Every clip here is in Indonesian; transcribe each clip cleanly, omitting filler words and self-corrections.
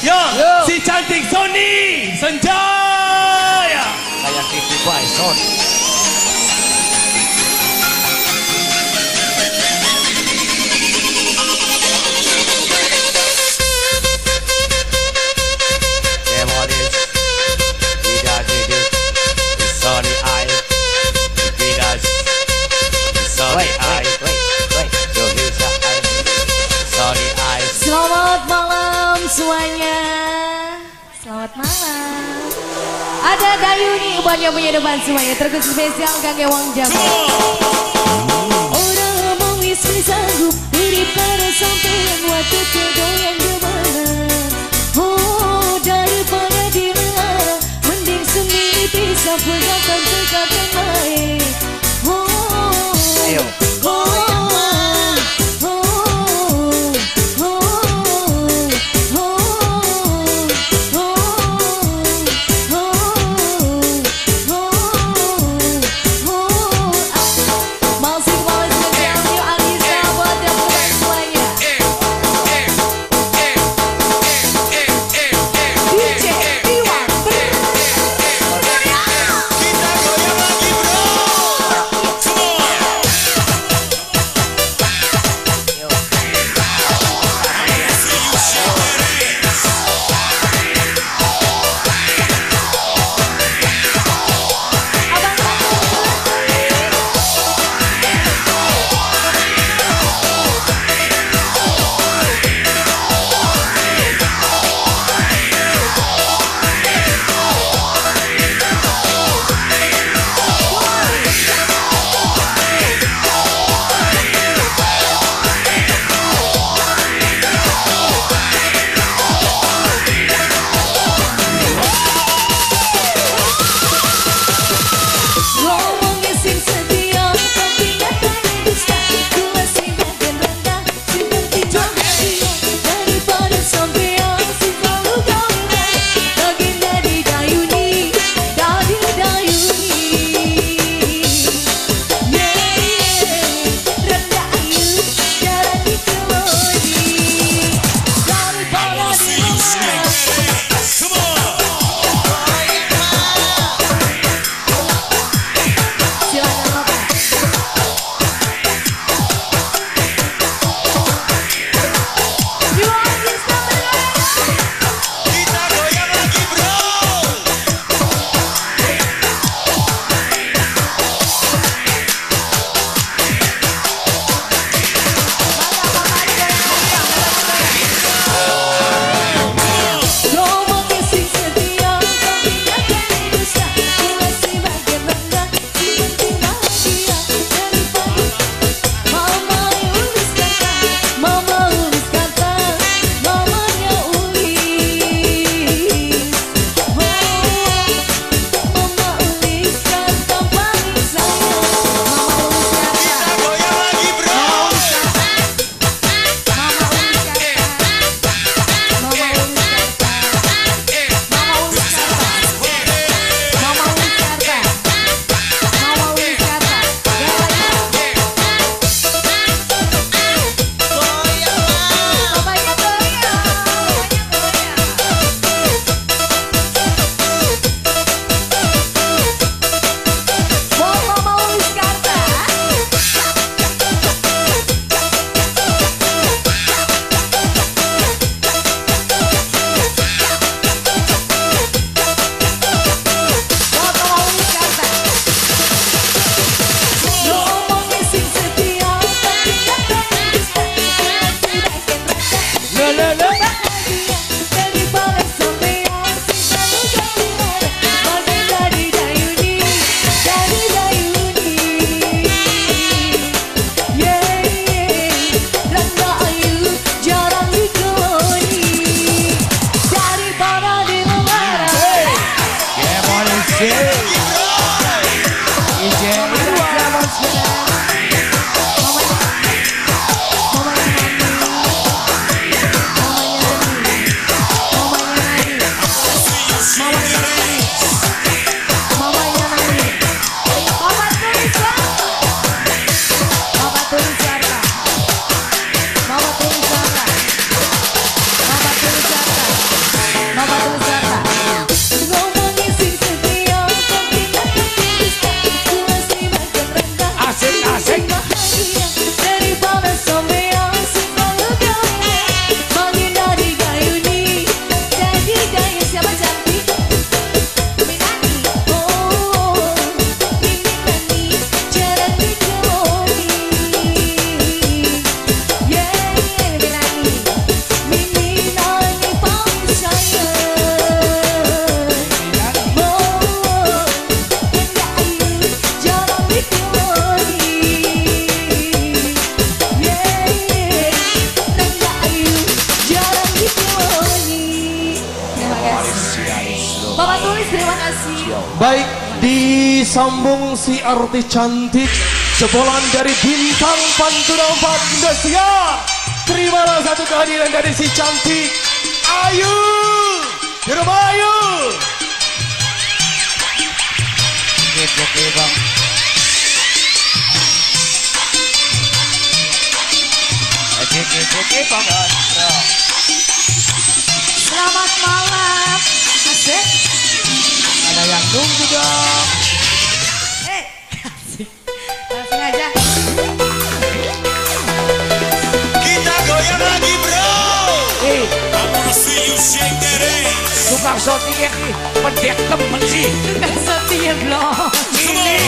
Yo, si cantik Sony Senjaya. Kayak TV Boy Sony. Selamat malam semuanya. Selamat malam. Ada Dayu nih buat yang punya depan semuanya. Terkhusus spesial Kang Ewang Jamal. Orang mau wis sanggup mirip pada sampean waktu kedoyan gimana. Oh daripada dilarang mending sendiri bisa pegangan tegakkan baik. Oh ayo. Bapak tulis terima kasih. Baik, disambung si artis cantik jebolan dari bintang Pantura 4 Indonesia. Terimalah satu kehadiran dari si cantik Ayu. Di rumah Ayu. Oke bang. Oke bang. Selamat malam. Asik. Ada yang nunggu dong. Asik. Langsung aja. Kita goyang lagi bro. I wanna see you shake that ass. Tukang shooting pendek temen sih. Tukang shooting belum. Ini.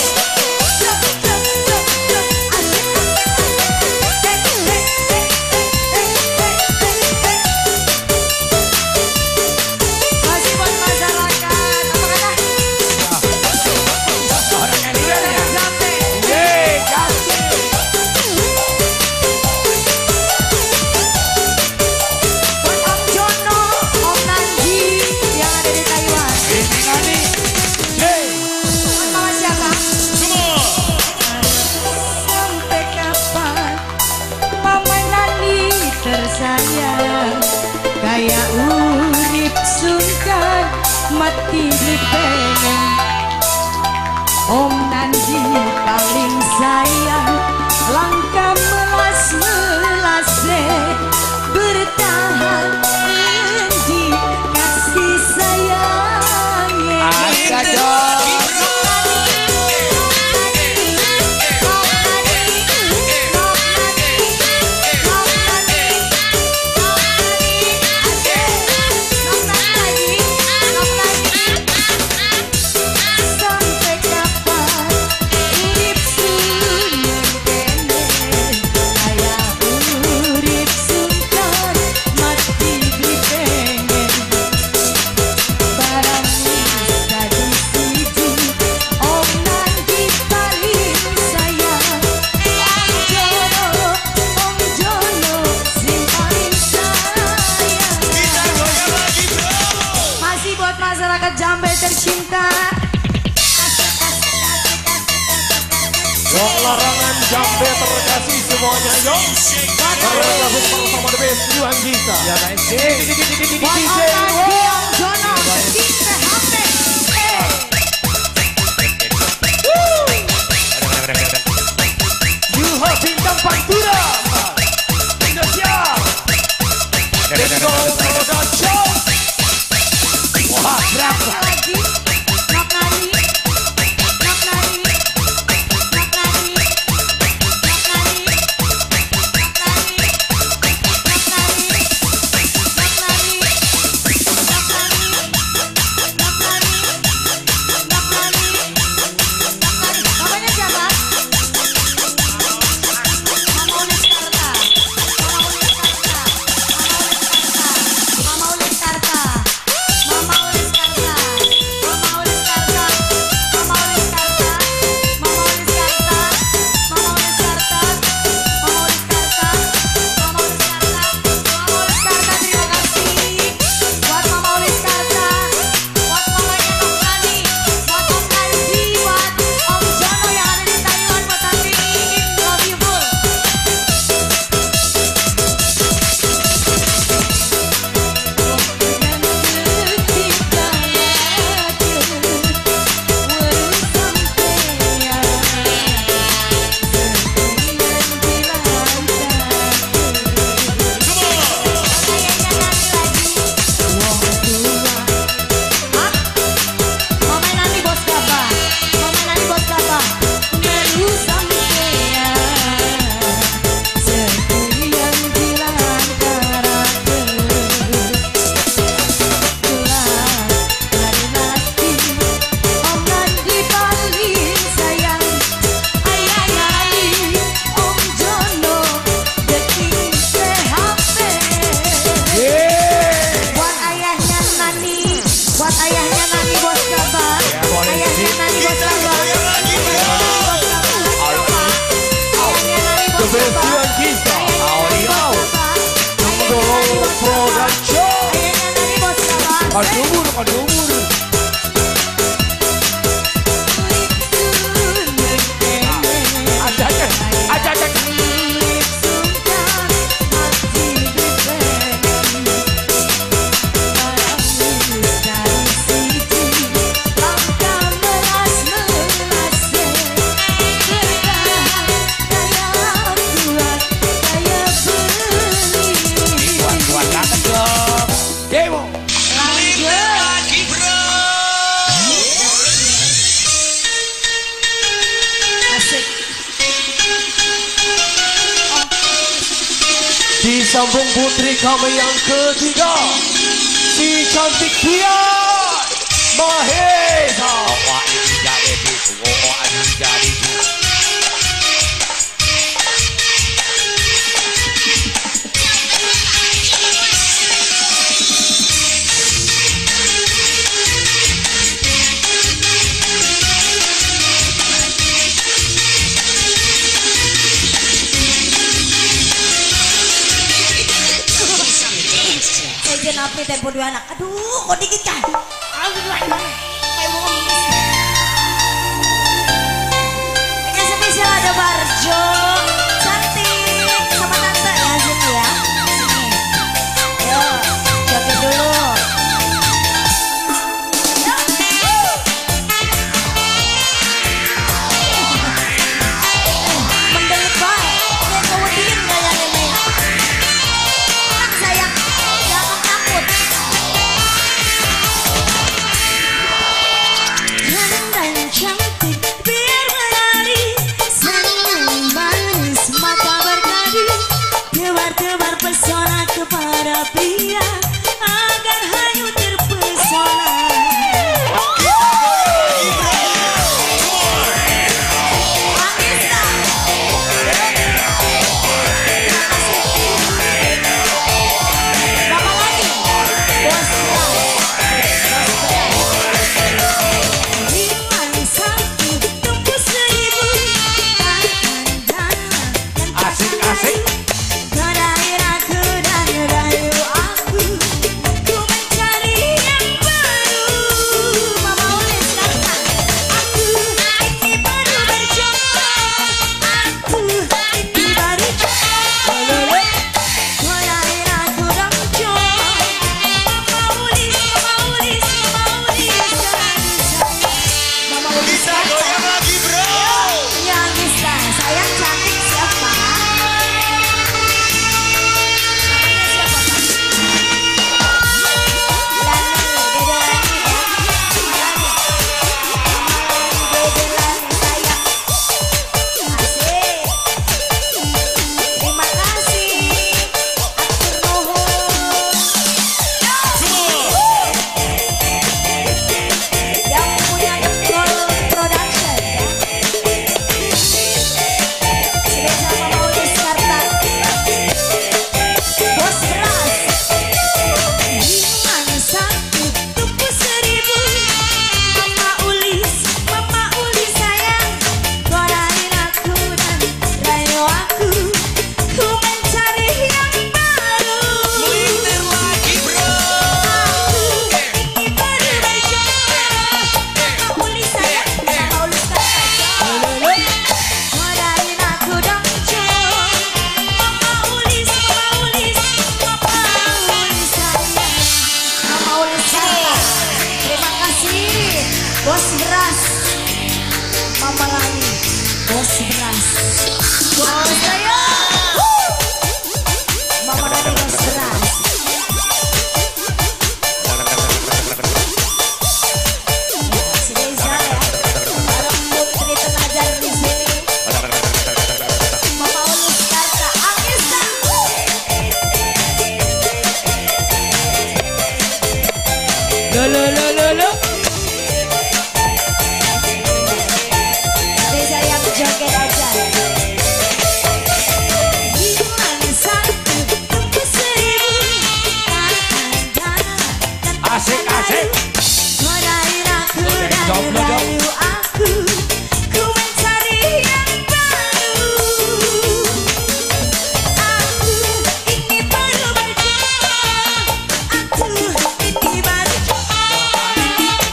Kayak urip sungkan mati dipengen Om Nandi paling sayang langkah melas-melase bertahan di kasih sayangnya Ada dong. Masyarakat Jambe tercinta. Wong larangan Jambe terkasih semuanya yo. Karena bersama The Best Yuan Gisa. Ya guys. Buat orang Giong Jono kita HP. Yuha bintang Pantura Indonesia. Let's go production. Wah, berapa? Lagi nok nari. Namanya siapa? Mama Ulis Karta. Mama Ulis Karta. Mama Ulis Karta. Mama Ulis Karta. Mama Ulis Karta. Mama Ulis Karta. Mama Ulis Karta. Mama Ulis Karta. Mama Ulis Karta. Mama Ulis Karta. Terima kasih buat Mama Ulis Karta, buat mamanya Om Nani, buat Om Nanji, buat Om Jono yang ada di Taiwan, buat Tante Iin, love you full. Momen nanti bos kapa, momen nanti bos kapa, baru sampean seperti yang bilang karakter telah lari Om Nandi paling sayang ayah Nani Om Jono deking CHP buat ayahnya Nani bos kabar. Ayahnya Nani bos kabar. Ayahnya Nani The bos Best kabar. Yuan Gisa. Ayahnya Nani bos kabar. Production. Ayahnya Nani bos kabar. Kadumur. Disambung putri kami yang ketiga, si cantik Dian Mahesa. Wah ini jadi itu, oh ini jadi itu. Napi tempo dua anak, aduh kok dikit kan? Aduh kayak mau ngemis. Ini spesial ada Barjo, cantik sama tante ya sini ya, sini. Ayo, joget dulu. Mendelik baik, kayak kemudian gaya ini. Tenang sayang. Cantik biar menari, senyum manis mata berkadi, tebar-tebar pesona kepada pria agar hanyut terpesona. Bos beras, Mama Lani, bos beras, bos saya, Mama Lani bos beras. Si Reza ya, bareng Putri Tenajar di sini. Mama Ulus Karta, Agista. Lo. Joget aja. Asik. Ku mencari yang baru. Aku ini baru berjuang. Aku ini baru.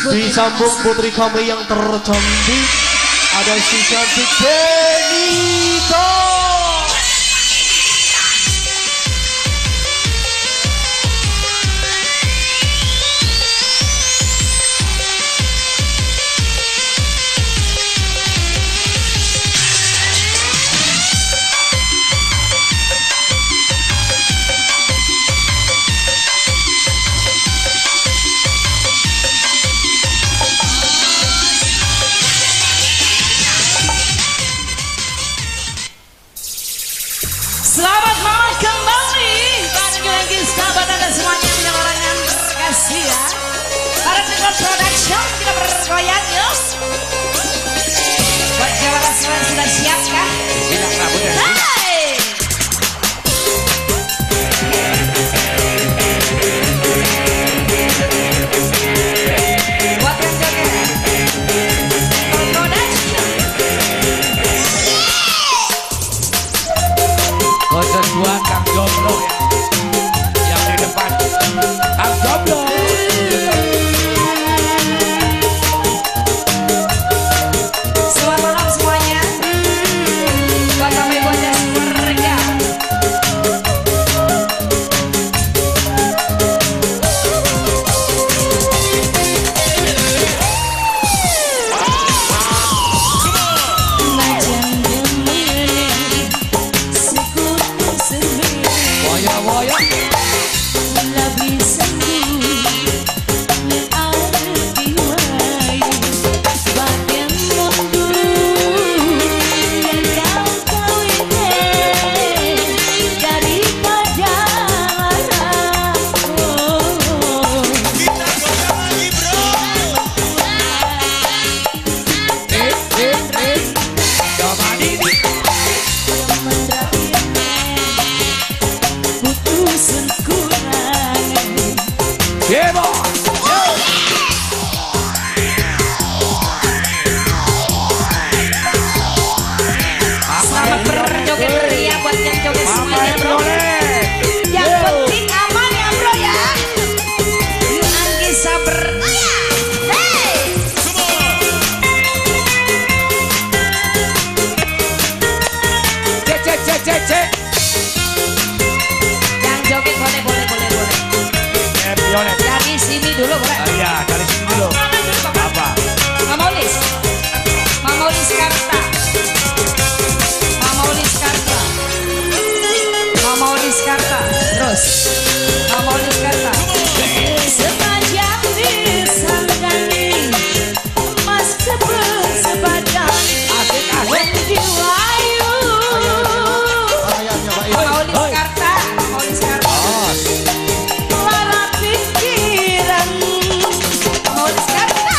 Disambung putri kami yang tercantik, ada si cantik Benita. Selamat malam kembali bagi sahabat Anda semuanya yang orang yang terkasih ya. Para Negara Production kita bergoyang yuk. Buat jawab semua sudah siap kah? Siap rambutnya. Hai. Buat yang joget Production. Kode 2 Kang Jomblo ya. Yang di depan Kang Jomblo. Selamat malam semuanya. Buat kami buat yang keluarga. Boya-boya. Selamat berjoget ria buat yang joget semuanya bro. Yang penting aman ya bro ya. Yuk Anggi sabar. Hey. Cek. Yang joget boleh. Dari sini dulu boleh. Iya, dari sini dulu. Apa? Mama Ulis Karta. Terus Mama Ulis Karta. Sepanjang disangkani mas kebun sebadan menjiwayu. Mama Ulis Karta. Lara pikiran Mama Ulis Karta.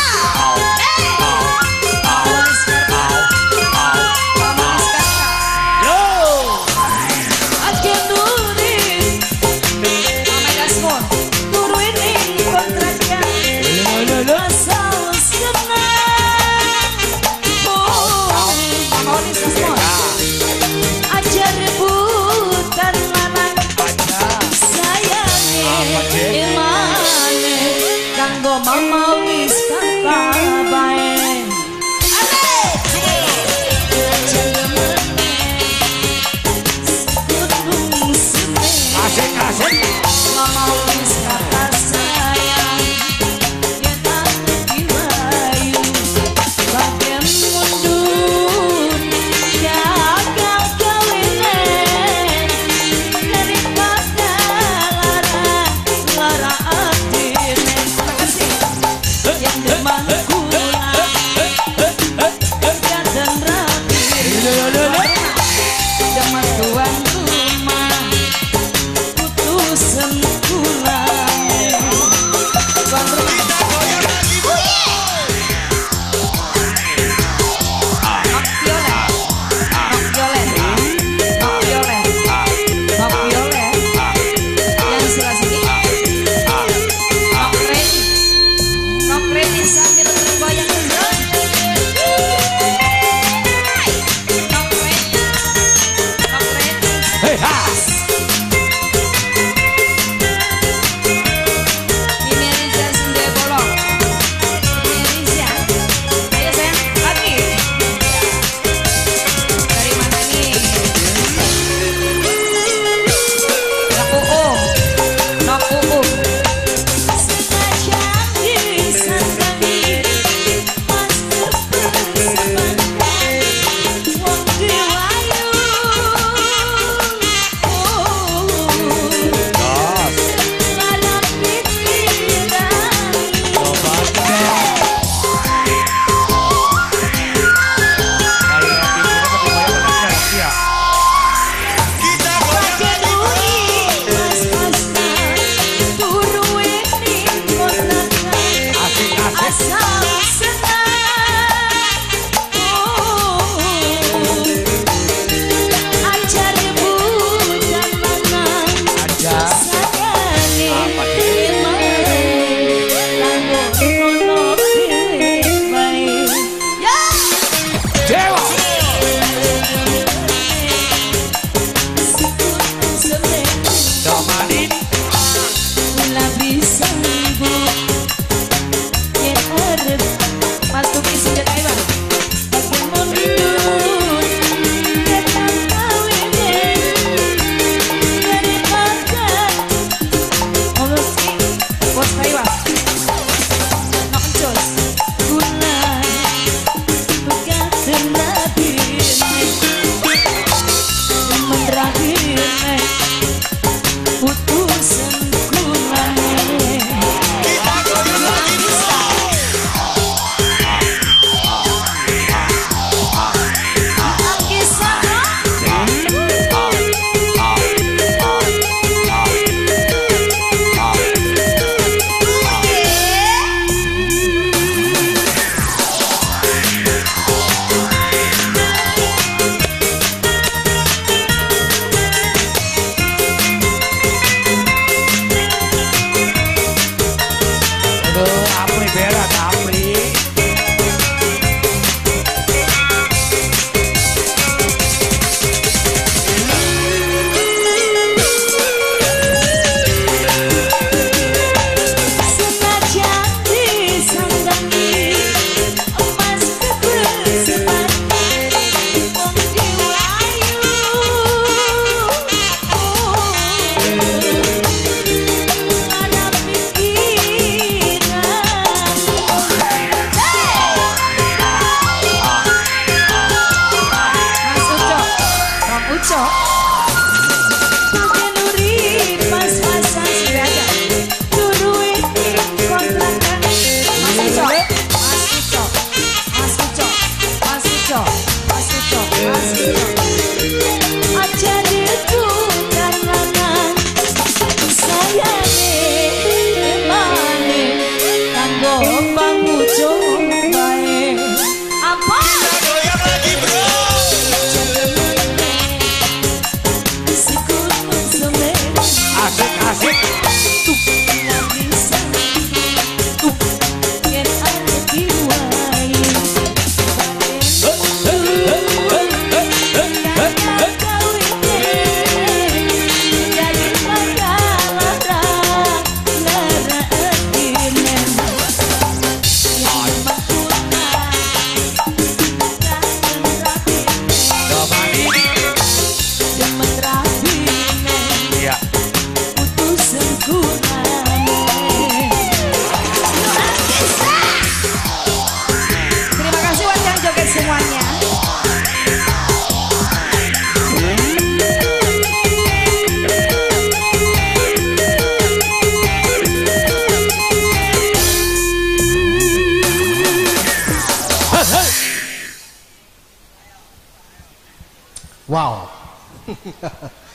Wow.